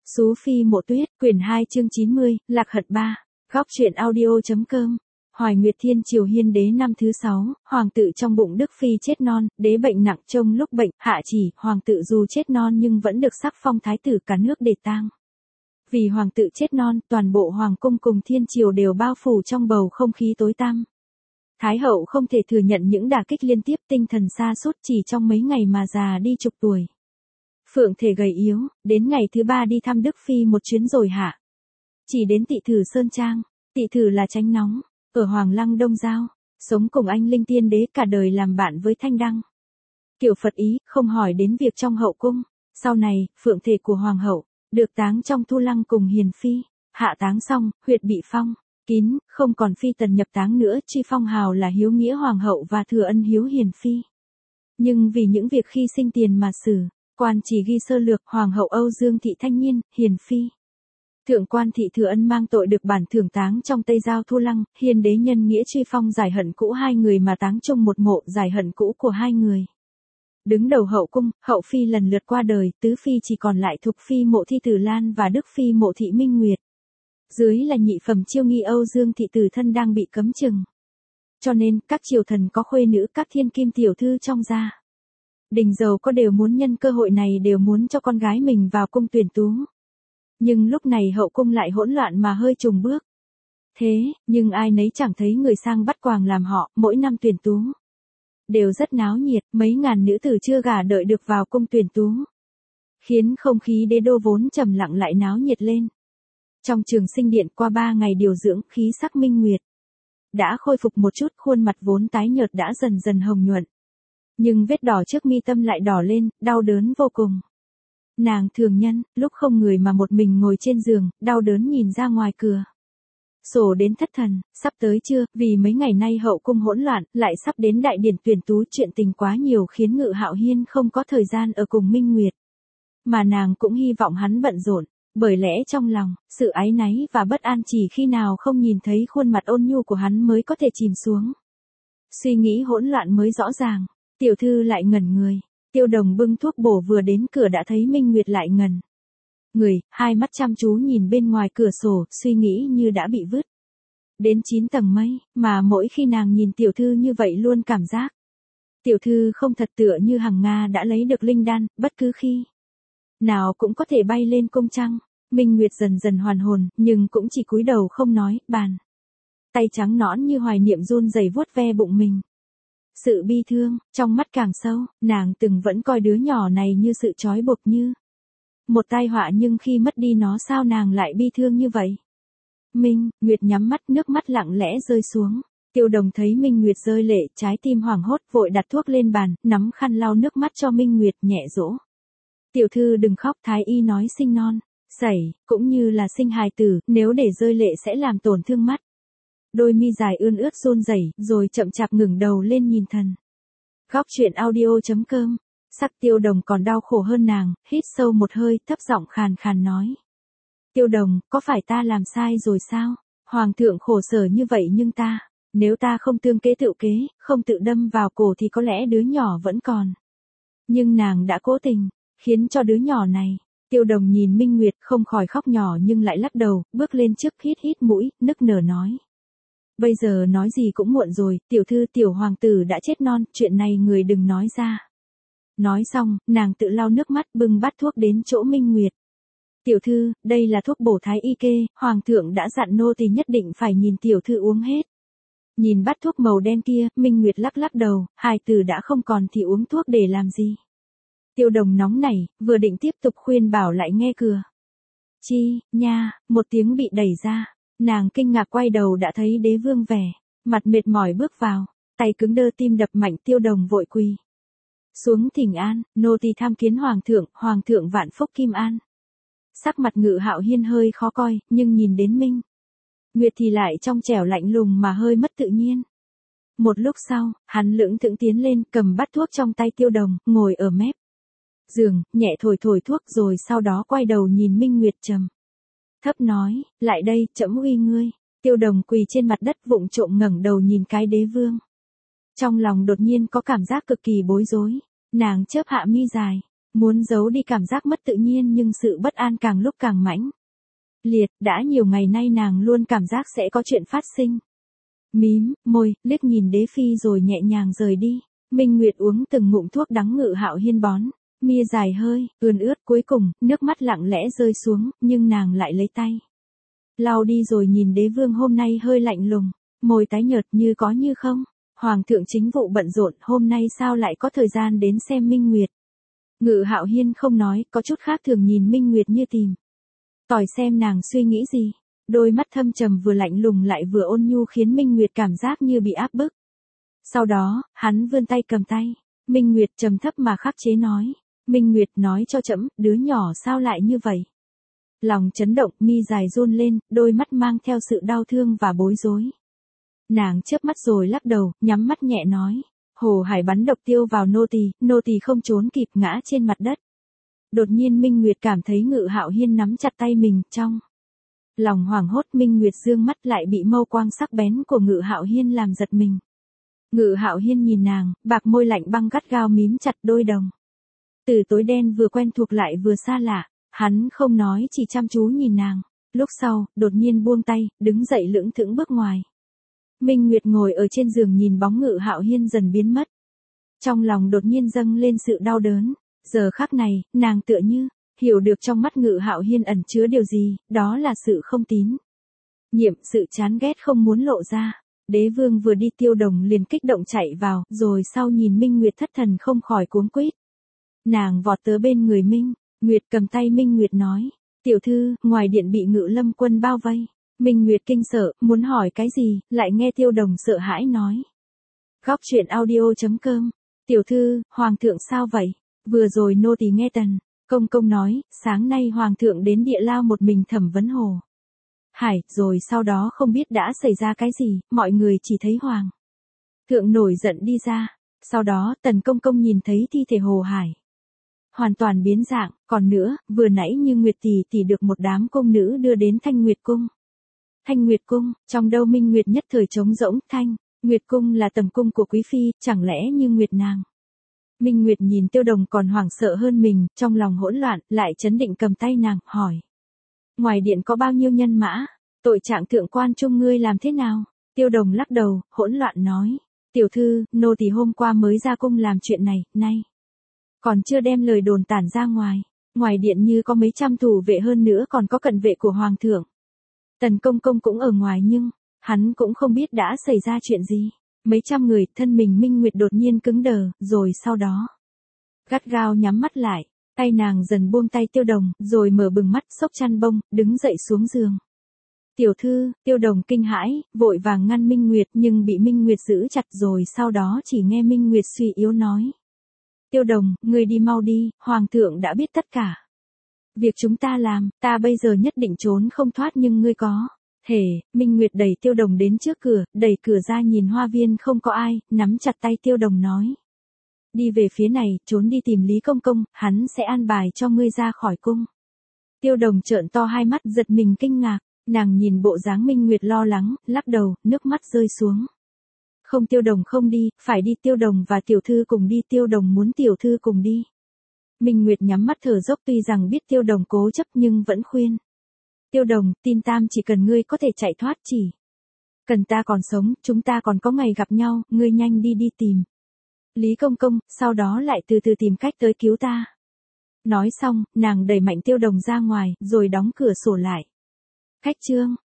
Sú Phi Mộ Tuyết, quyển 2 chương 90, Lạc Hận 3. Góc truyện audio.com. Hoài Nguyệt Thiên Triều Hiên Đế năm thứ 6, hoàng tự trong bụng Đức Phi chết non, đế bệnh nặng trông lúc bệnh, hạ chỉ, hoàng tự dù chết non nhưng vẫn được sắc phong thái tử cả nước để tang. Vì hoàng tự chết non, toàn bộ hoàng cung cùng thiên triều đều bao phủ trong bầu không khí tối tăm. Thái hậu không thể thừa nhận những đả kích liên tiếp, tinh thần sa sút, chỉ trong mấy ngày mà già đi chục tuổi. Phượng thể gầy yếu, đến ngày thứ 3 đi thăm Đức Phi một chuyến rồi hạ. Chỉ đến Tị Thử Sơn Trang. Tị Thử là tránh nóng, ở Hoàng Lăng Đông Giao, sống cùng anh Linh Tiên Đế cả đời làm bạn với Thanh Đăng. Kiểu Phật ý, không hỏi đến việc trong hậu cung. Sau này, phượng thể của Hoàng hậu, được táng trong Thu Lăng cùng Hiền Phi. Hạ táng xong, huyệt bị phong kín, không còn phi tần nhập táng nữa, truy phong hào là hiếu nghĩa Hoàng hậu và thừa ân hiếu Hiền Phi. Nhưng vì những việc khi sinh tiền mà xử, quan chỉ ghi sơ lược, Hoàng hậu Âu Dương Thị Thanh Nhiên, Hiền Phi. Thượng quan Thị Thừa Ân mang tội được bản thưởng táng trong Tây Giao Thu Lăng, Hiền đế nhân nghĩa truy phong giải hận cũ hai người mà táng chung một mộ, giải hận cũ của hai người. Đứng đầu hậu cung, hậu phi lần lượt qua đời, tứ phi chỉ còn lại Thục Phi Mộ Thi Tử Lan và Đức Phi Mộ Thị Minh Nguyệt. Dưới là nhị phẩm chiêu nghi Âu Dương Thị Tử Thân đang bị cấm chừng. Cho nên, các triều thần có khuê nữ các thiên kim tiểu thư trong gia đình giàu có đều muốn nhân cơ hội này đều muốn cho con gái mình vào cung tuyển tú. Nhưng lúc này hậu cung lại hỗn loạn mà hơi trùng bước. Thế, nhưng ai nấy chẳng thấy người sang bắt quàng làm họ, mỗi năm tuyển tú đều rất náo nhiệt, mấy ngàn nữ tử chưa gả đợi được vào cung tuyển tú. Khiến không khí đế đô vốn trầm lặng lại náo nhiệt lên. Trong Trường Sinh Điện qua 3 ngày điều dưỡng, khí sắc Minh Nguyệt đã khôi phục một chút, khuôn mặt vốn tái nhợt đã dần dần hồng nhuận. Nhưng vết đỏ trước mi tâm lại đỏ lên, đau đớn vô cùng. Nàng thường nhân, lúc không người mà một mình ngồi trên giường, đau đớn nhìn ra ngoài cửa sổ đến thất thần, sắp tới chưa, vì mấy ngày nay hậu cung hỗn loạn, lại sắp đến đại điển tuyển tú, chuyện tình quá nhiều khiến Ngự Hạo Hiên không có thời gian ở cùng Minh Nguyệt. Mà nàng cũng hy vọng hắn bận rộn, bởi lẽ trong lòng, sự áy náy và bất an chỉ khi nào không nhìn thấy khuôn mặt ôn nhu của hắn mới có thể chìm xuống. Suy nghĩ hỗn loạn mới rõ ràng. Tiểu thư lại ngẩn người. Tiêu Đồng bưng thuốc bổ vừa đến cửa đã thấy Minh Nguyệt lại ngẩn người, hai mắt chăm chú nhìn bên ngoài cửa sổ, suy nghĩ như đã bị vứt đến 9 tầng mây, mà mỗi khi nàng nhìn tiểu thư như vậy luôn cảm giác tiểu thư không thật, tựa như Hằng Nga đã lấy được linh đan, bất cứ khi nào cũng có thể bay lên cung trăng. Minh Nguyệt dần dần hoàn hồn, nhưng cũng chỉ cúi đầu không nói, bàn tay trắng nõn như hoài niệm run rẩy vuốt ve bụng mình. Sự bi thương, trong mắt càng sâu, nàng từng vẫn coi đứa nhỏ này như sự trói buộc, như một tai họa, nhưng khi mất đi nó sao nàng lại bi thương như vậy? Minh Nguyệt nhắm mắt, nước mắt lặng lẽ rơi xuống. Tiêu Đồng thấy Minh Nguyệt rơi lệ, trái tim hoảng hốt, vội đặt thuốc lên bàn, nắm khăn lau nước mắt cho Minh Nguyệt, nhẹ dỗ. Tiểu thư đừng khóc, thái y nói sinh non sẩy, cũng như là sinh hài tử, nếu để rơi lệ sẽ làm tổn thương mắt. Đôi mi dài ươn ướt run rẩy, rồi chậm chạp ngẩng đầu lên nhìn thần. Góc truyện audio.com. Sắc Tiêu Đồng còn đau khổ hơn nàng, hít sâu một hơi, thấp giọng khàn khàn nói. Tiêu Đồng, có phải ta làm sai rồi sao? Hoàng thượng khổ sở như vậy nhưng nếu ta không tương kế tự kế, không tự đâm vào cổ thì có lẽ đứa nhỏ vẫn còn. Nhưng nàng đã cố tình, khiến cho đứa nhỏ này. Tiêu Đồng nhìn Minh Nguyệt không khỏi khóc nhỏ nhưng lại lắc đầu, bước lên trước hít mũi, nức nở nói. Bây giờ nói gì cũng muộn rồi, tiểu thư, tiểu hoàng tử đã chết non, chuyện này người đừng nói ra. Nói xong, nàng tự lau nước mắt, bưng bát thuốc đến chỗ Minh Nguyệt. Tiểu thư, đây là thuốc bổ thái y kê, hoàng thượng đã dặn nô tỳ nhất định phải nhìn tiểu thư uống hết. Nhìn bát thuốc màu đen kia, Minh Nguyệt lắc đầu, hài tử đã không còn thì uống thuốc để làm gì? Tiêu Đồng nóng nảy, vừa định tiếp tục khuyên bảo lại nghe cửa chi nha, một tiếng bị đẩy ra. Nàng kinh ngạc quay đầu đã thấy đế vương vẻ mặt mệt mỏi bước vào, tay cứng đơ, tim đập mạnh. Tiêu Đồng vội quỳ xuống thỉnh an, nô tỳ tham kiến hoàng thượng vạn phúc kim an. Sắc mặt Ngự Hạo Hiên hơi khó coi, nhưng nhìn đến Minh Nguyệt thì lại trong trẻo lạnh lùng mà hơi mất tự nhiên. Một lúc sau, hắn lững thững tiến lên, cầm bát thuốc trong tay Tiêu Đồng, ngồi ở mép giường, nhẹ thổi thuốc, rồi sau đó quay đầu nhìn Minh Nguyệt trầm thấp nói, lại đây, trẫm uy ngươi. Tiêu Đồng quỳ trên mặt đất vụng trộm ngẩng đầu nhìn cái đế vương. Trong lòng đột nhiên có cảm giác cực kỳ bối rối, nàng chớp hạ mi dài, muốn giấu đi cảm giác mất tự nhiên nhưng sự bất an càng lúc càng mãnh liệt, đã nhiều ngày nay nàng luôn cảm giác sẽ có chuyện phát sinh. Mím môi, liếc nhìn Đế Phi rồi nhẹ nhàng rời đi. Minh Nguyệt uống từng ngụm thuốc đắng Ngự Hạo Hiên bón, mia dài hơi, ươn ướt, cuối cùng, nước mắt lặng lẽ rơi xuống, nhưng nàng lại lấy tay lau đi rồi nhìn Đế Vương hôm nay hơi lạnh lùng, môi tái nhợt như có như không. Hoàng thượng chính vụ bận rộn, hôm nay sao lại có thời gian đến xem Minh Nguyệt? Ngự Hạo Hiên không nói, có chút khác thường nhìn Minh Nguyệt như tìm tòi xem nàng suy nghĩ gì. Đôi mắt thâm trầm vừa lạnh lùng lại vừa ôn nhu khiến Minh Nguyệt cảm giác như bị áp bức. Sau đó, hắn vươn tay cầm tay. Minh Nguyệt trầm thấp mà khắc chế nói. Minh Nguyệt nói cho trẫm, đứa nhỏ sao lại như vậy? Lòng chấn động, mi dài run lên, đôi mắt mang theo sự đau thương và bối rối. Nàng chớp mắt rồi lắc đầu, nhắm mắt nhẹ nói. Hồ Hải bắn độc tiêu vào nô tỳ không trốn kịp ngã trên mặt đất. Đột nhiên Minh Nguyệt cảm thấy Ngự Hạo Hiên nắm chặt tay mình, trong lòng hoảng hốt. Minh Nguyệt dương mắt lại bị mâu quang sắc bén của Ngự Hạo Hiên làm giật mình. Ngự Hạo Hiên nhìn nàng, bạc môi lạnh băng gắt gao mím chặt đôi đồng. Từ tối đen vừa quen thuộc lại vừa xa lạ, hắn không nói chỉ chăm chú nhìn nàng. Lúc sau, đột nhiên buông tay, đứng dậy lững thững bước ngoài. Minh Nguyệt ngồi ở trên giường nhìn bóng Ngự Hạo Hiên dần biến mất. Trong lòng đột nhiên dâng lên sự đau đớn. Giờ khắc này, nàng tựa như hiểu được trong mắt Ngự Hạo Hiên ẩn chứa điều gì, đó là sự không tín nhiệm, sự chán ghét không muốn lộ ra. Đế Vương vừa đi Tiêu Đồng liền kích động chạy vào, rồi sau nhìn Minh Nguyệt thất thần không khỏi cuống quýt. Nàng vọt tới bên người Minh Nguyệt, cầm tay Minh Nguyệt nói, tiểu thư, ngoài điện bị Ngự Lâm quân bao vây. Minh Nguyệt kinh sợ, muốn hỏi cái gì, lại nghe Tiêu Đồng sợ hãi nói. Góc truyện audio.com, tiểu thư, hoàng thượng sao vậy? Vừa rồi nô tỳ nghe Tần công nói, sáng nay hoàng thượng đến Địa Lao một mình thẩm vấn Hồ Hải, rồi sau đó không biết đã xảy ra cái gì, mọi người chỉ thấy hoàng thượng nổi giận đi ra. Sau đó, Tần công nhìn thấy thi thể Hồ Hải hoàn toàn biến dạng, còn nữa, vừa nãy như Nguyệt tỷ được một đám cung nữ đưa đến Thanh Nguyệt cung. Thanh Nguyệt cung, trong đâu Minh Nguyệt nhất thời trống rỗng. Thanh Nguyệt cung là tầm cung của quý phi, chẳng lẽ như Nguyệt nàng? Minh Nguyệt nhìn Tiêu Đồng còn hoảng sợ hơn mình, trong lòng hỗn loạn, lại chấn định cầm tay nàng, hỏi. Ngoài điện có bao nhiêu nhân mã? Tội trạng thượng quan trung ngươi làm thế nào? Tiêu Đồng lắc đầu, hỗn loạn nói. Tiểu thư, nô tỳ hôm qua mới ra cung làm chuyện này, nay còn chưa đem lời đồn tản ra ngoài. Ngoài điện như có mấy trăm thủ vệ, hơn nữa còn có cận vệ của hoàng thượng. Tần công cũng ở ngoài nhưng hắn cũng không biết đã xảy ra chuyện gì. Mấy trăm người, thân mình Minh Nguyệt đột nhiên cứng đờ, rồi sau đó gắt gao nhắm mắt lại. Tay nàng dần buông tay Tiêu Đồng, rồi mở bừng mắt, xốc chăn bông, đứng dậy xuống giường. Tiểu thư, Tiêu Đồng kinh hãi, vội vàng ngăn Minh Nguyệt, nhưng bị Minh Nguyệt giữ chặt, rồi sau đó chỉ nghe Minh Nguyệt suy yếu nói. Tiêu Đồng, ngươi đi mau đi, hoàng thượng đã biết tất cả việc chúng ta làm, ta bây giờ nhất định trốn không thoát, nhưng ngươi có thể. Minh Nguyệt đẩy Tiêu Đồng đến trước cửa, đẩy cửa ra nhìn hoa viên không có ai, nắm chặt tay Tiêu Đồng nói. Đi về phía này, trốn đi tìm Lý Công, hắn sẽ an bài cho ngươi ra khỏi cung. Tiêu Đồng trợn to hai mắt, giật mình kinh ngạc, nàng nhìn bộ dáng Minh Nguyệt lo lắng, lắc đầu, nước mắt rơi xuống. Không, Tiêu Đồng không đi, phải đi, Tiêu Đồng và tiểu thư cùng đi, Tiêu Đồng muốn tiểu thư cùng đi. Minh Nguyệt nhắm mắt thở dốc, tuy rằng biết Tiêu Đồng cố chấp nhưng vẫn khuyên. Tiêu Đồng, tin tam, chỉ cần ngươi có thể chạy thoát, chỉ cần ta còn sống, chúng ta còn có ngày gặp nhau, ngươi nhanh đi tìm Lý Công, sau đó lại từ từ tìm cách tới cứu ta. Nói xong, nàng đẩy mạnh Tiêu Đồng ra ngoài, rồi đóng cửa sổ lại. Khách chương.